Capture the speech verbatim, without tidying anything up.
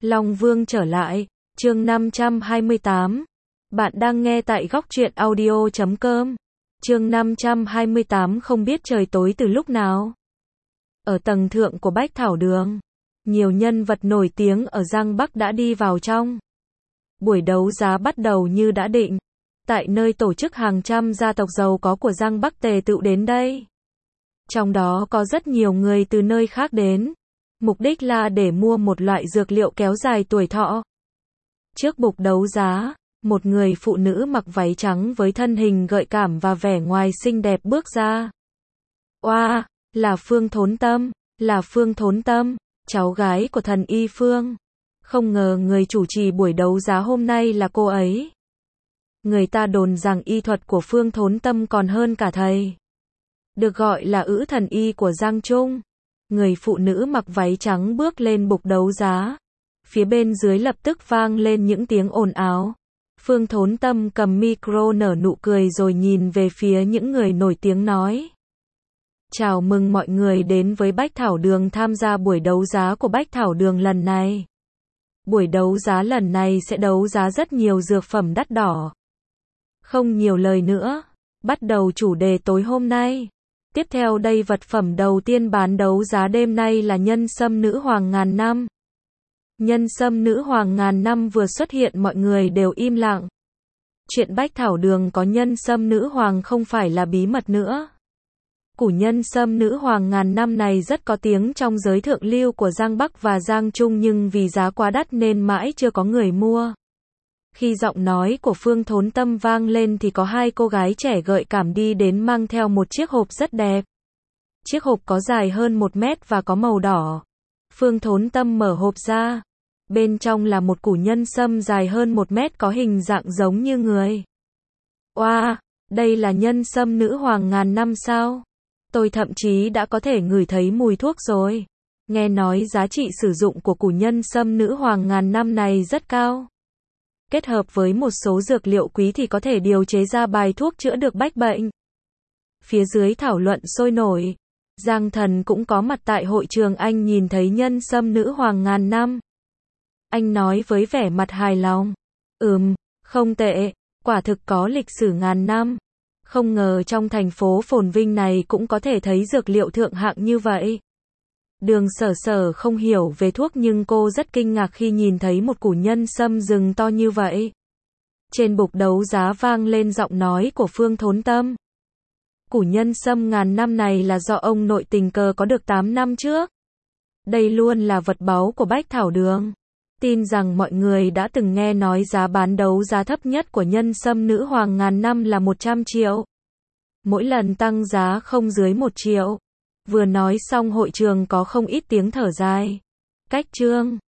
Long Vương trở lại, chương năm trăm hai mươi tám. Bạn đang nghe tại góc truyện audio chấm com. Chương năm trăm hai mươi tám không biết trời tối từ lúc nào. Ở tầng thượng của Bách Thảo Đường, nhiều nhân vật nổi tiếng ở Giang Bắc đã đi vào trong. Buổi đấu giá bắt đầu như đã định. Tại nơi tổ chức hàng trăm gia tộc giàu có của Giang Bắc tề tựu đến đây. Trong đó có rất nhiều người từ nơi khác đến. Mục đích là để mua một loại dược liệu kéo dài tuổi thọ. Trước bục đấu giá, một người phụ nữ mặc váy trắng với thân hình gợi cảm và vẻ ngoài xinh đẹp bước ra. Oa, wow, là Phương Thốn Tâm, là Phương Thốn Tâm, cháu gái của thần y Phương. Không ngờ người chủ trì buổi đấu giá hôm nay là cô ấy. Người ta đồn rằng y thuật của Phương Thốn Tâm còn hơn cả thầy. Được gọi là ữ thần y của Giang Trung. Người phụ nữ mặc váy trắng bước lên bục đấu giá. Phía bên dưới lập tức vang lên những tiếng ồn ào. Phương Thốn Tâm cầm micro nở nụ cười rồi nhìn về phía những người nổi tiếng nói. Chào mừng mọi người đến với Bách Thảo Đường tham gia buổi đấu giá của Bách Thảo Đường lần này. Buổi đấu giá lần này sẽ đấu giá rất nhiều dược phẩm đắt đỏ. Không nhiều lời nữa, bắt đầu chủ đề tối hôm nay. Tiếp theo đây vật phẩm đầu tiên bán đấu giá đêm nay là nhân sâm nữ hoàng ngàn năm. Nhân sâm nữ hoàng ngàn năm vừa xuất hiện mọi người đều im lặng. Chuyện Bách Thảo Đường có nhân sâm nữ hoàng không phải là bí mật nữa. Củ nhân sâm nữ hoàng ngàn năm này rất có tiếng trong giới thượng lưu của Giang Bắc và Giang Trung nhưng vì giá quá đắt nên mãi chưa có người mua. Khi giọng nói của Phương Thốn Tâm vang lên thì có hai cô gái trẻ gợi cảm đi đến mang theo một chiếc hộp rất đẹp. Chiếc hộp có dài hơn một mét và có màu đỏ. Phương Thốn Tâm mở hộp ra. Bên trong là một củ nhân sâm dài hơn một mét có hình dạng giống như người. Oa, wow, đây là nhân sâm nữ hoàng ngàn năm sao? Tôi thậm chí đã có thể ngửi thấy mùi thuốc rồi. Nghe nói giá trị sử dụng của củ nhân sâm nữ hoàng ngàn năm này rất cao. Kết hợp với một số dược liệu quý thì có thể điều chế ra bài thuốc chữa được bách bệnh. Phía dưới thảo luận sôi nổi. Giang Thần cũng có mặt tại hội trường, anh nhìn thấy nhân sâm nữ hoàng ngàn năm. Anh nói với vẻ mặt hài lòng. Ừm, không tệ, quả thực có lịch sử ngàn năm. Không ngờ trong thành phố phồn vinh này cũng có thể thấy dược liệu thượng hạng như vậy. Đường Sở Sở không hiểu về thuốc nhưng cô rất kinh ngạc khi nhìn thấy một củ nhân sâm rừng to như vậy. Trên bục đấu giá vang lên giọng nói của Phương Thốn Tâm. Củ nhân sâm ngàn năm này là do ông nội tình cờ có được tám năm trước. Đây luôn là vật báu của Bách Thảo Đường. Tin rằng mọi người đã từng nghe nói giá bán đấu giá thấp nhất của nhân sâm nữ hoàng ngàn năm là một trăm triệu. Mỗi lần tăng giá không dưới một triệu. Vừa nói xong hội trường có không ít tiếng thở dài. Cách chương